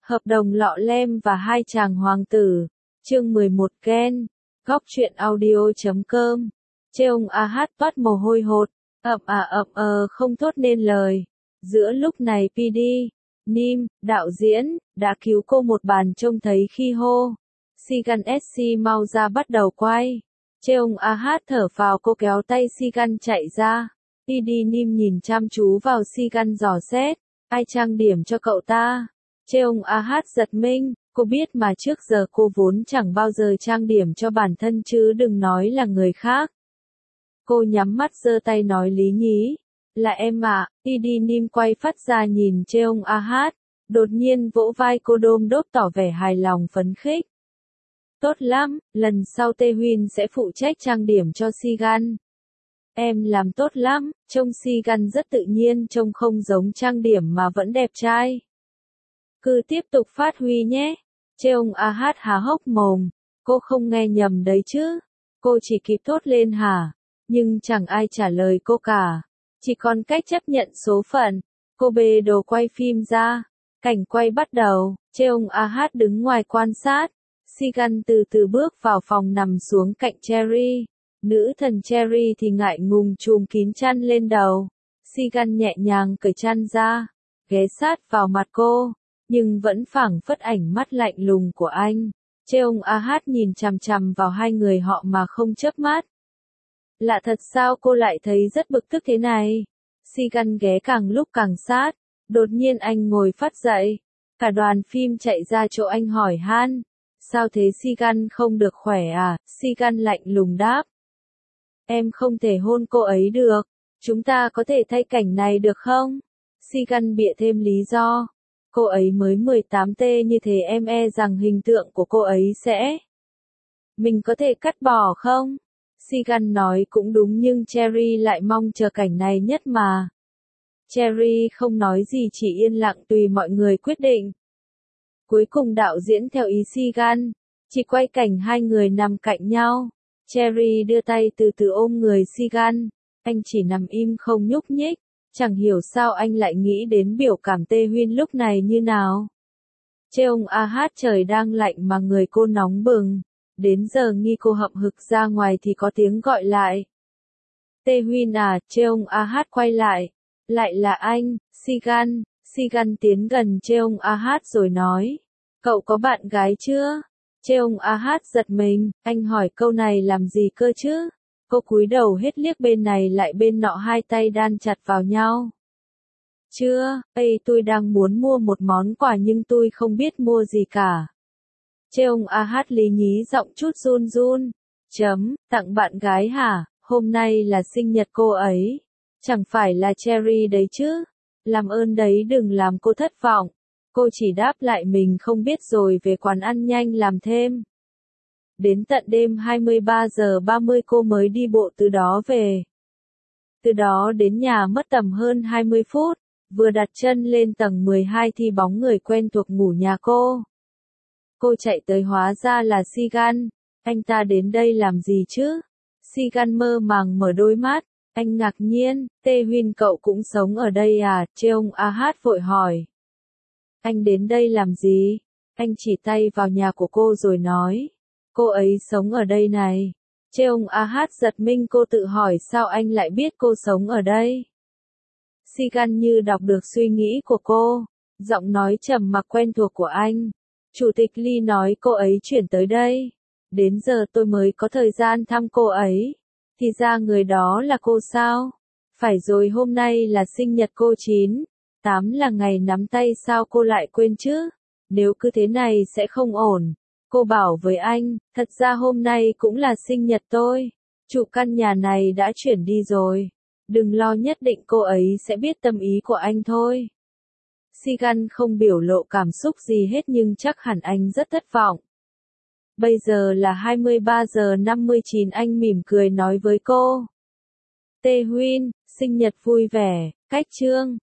Hợp đồng lọ lem và hai chàng hoàng tử. Chương 11 Ken. Góc truyện audio.com. Cheong Ah toát mồ hôi hột, không thốt nên lời. Giữa lúc này PD, Nim, đạo diễn, đã cứu cô một bàn trông thấy khi hô. Sigan SC mau ra bắt đầu quay. Cheong Ah thở phào, cô kéo tay Sigan chạy ra. PD Nim nhìn chăm chú vào Sigan dò xét. Ai trang điểm cho cậu ta? Cheong Ah giật mình, cô biết mà trước giờ cô vốn chẳng bao giờ trang điểm cho bản thân chứ đừng nói là người khác. Cô nhắm mắt giơ tay nói lý nhí. Là em ạ. PD Nim quay phát ra nhìn Cheong Ah. Đột nhiên vỗ vai cô đôm đốp tỏ vẻ hài lòng phấn khích. Tốt lắm, lần sau Tae Huynh sẽ phụ trách trang điểm cho Sigan. Em làm tốt lắm, trông Sigan rất tự nhiên, trông không giống trang điểm mà vẫn đẹp trai. Cứ tiếp tục phát huy nhé. Cheong Ah há hốc mồm, cô không nghe nhầm đấy chứ. Cô chỉ kịp thốt lên hả? Nhưng chẳng ai trả lời cô cả. Chỉ còn cách chấp nhận số phận. Cô bê đồ quay phim ra. Cảnh quay bắt đầu, Cheong Ah đứng ngoài quan sát. Sigan từ từ bước vào phòng nằm xuống cạnh Cherry. Nữ thần Cherry thì ngại ngùng chùm kín chăn lên đầu. Sigan nhẹ nhàng cởi chăn ra, ghé sát vào mặt cô, nhưng vẫn phảng phất ảnh mắt lạnh lùng của anh. Cheong Ah nhìn chằm chằm vào hai người họ mà không chớp mắt. Lạ thật sao cô lại thấy rất bực tức thế này? Sigan ghé càng lúc càng sát. Đột nhiên anh ngồi phắt dậy. Cả đoàn phim chạy ra chỗ anh hỏi han. Sao thế Sigan, không được khỏe à? Sigan lạnh lùng đáp. Em không thể hôn cô ấy được. Chúng ta có thể thay cảnh này được không? Sigan bịa thêm lý do. Cô ấy mới 18T như thế, em e rằng hình tượng của cô ấy sẽ... Mình có thể cắt bỏ không? Sigan nói cũng đúng, nhưng Cherry lại mong chờ cảnh này nhất mà. Cherry không nói gì, chỉ yên lặng tùy mọi người quyết định. Cuối cùng đạo diễn theo ý Sigan, chỉ quay cảnh hai người nằm cạnh nhau. Cherry đưa tay từ từ ôm người Sigan. Anh chỉ nằm im không nhúc nhích. Chẳng hiểu sao anh lại nghĩ đến biểu cảm Tae Huynh lúc này như nào. Cheong Ah, trời đang lạnh mà người cô nóng bừng. Đến giờ nghi cô hậm hực ra ngoài thì có tiếng gọi lại. Tae Huynh à? Cheong Ah quay lại. Lại là anh, Sigan. Sigan tiến gần Cheong Ah rồi nói. Cậu có bạn gái chưa? Cheong Ah giật mình, anh hỏi câu này làm gì cơ chứ? Cô cúi đầu hết liếc bên này lại bên nọ, hai tay đan chặt vào nhau. Chưa, tôi đang muốn mua một món quà nhưng tôi không biết mua gì cả. Cheong Ah lý nhí giọng chút run run. Tặng bạn gái hả? Hôm nay là sinh nhật cô ấy. Chẳng phải là Cherry đấy chứ? Làm ơn đấy, đừng làm cô thất vọng. Cô chỉ đáp lại mình không biết rồi về quán ăn nhanh làm thêm. Đến tận đêm 23 giờ 30 cô mới đi bộ từ đó về. Từ đó đến nhà mất tầm hơn 20 phút, vừa đặt chân lên tầng 12 thì bóng người quen thuộc ngủ nhà cô. Cô chạy tới hóa ra là Sigan. Anh ta đến đây làm gì chứ? Sigan mơ màng mở đôi mắt, anh ngạc nhiên, Tae Huynh cậu cũng sống ở đây à? Cheong Ah vội hỏi. Anh đến đây làm gì? Anh chỉ tay vào nhà của cô rồi nói. Cô ấy sống ở đây này. Cheong Ah giật mình, cô tự hỏi sao anh lại biết cô sống ở đây. Sigan như đọc được suy nghĩ của cô. Giọng nói trầm mặc quen thuộc của anh. Chủ tịch Lee nói cô ấy chuyển tới đây. Đến giờ tôi mới có thời gian thăm cô ấy. Thì ra người đó là cô sao? Phải rồi, hôm nay là sinh nhật cô 9/8 là ngày nắm tay, sao cô lại quên chứ? Nếu cứ thế này sẽ không ổn. Cô bảo với anh, thật ra hôm nay cũng là sinh nhật tôi. Chủ căn nhà này đã chuyển đi rồi. Đừng lo, nhất định cô ấy sẽ biết tâm ý của anh thôi. Sigan không biểu lộ cảm xúc gì hết nhưng chắc hẳn anh rất thất vọng. Bây giờ là 23 giờ 59, anh mỉm cười nói với cô. Tae Huynh, sinh nhật vui vẻ, cách chương.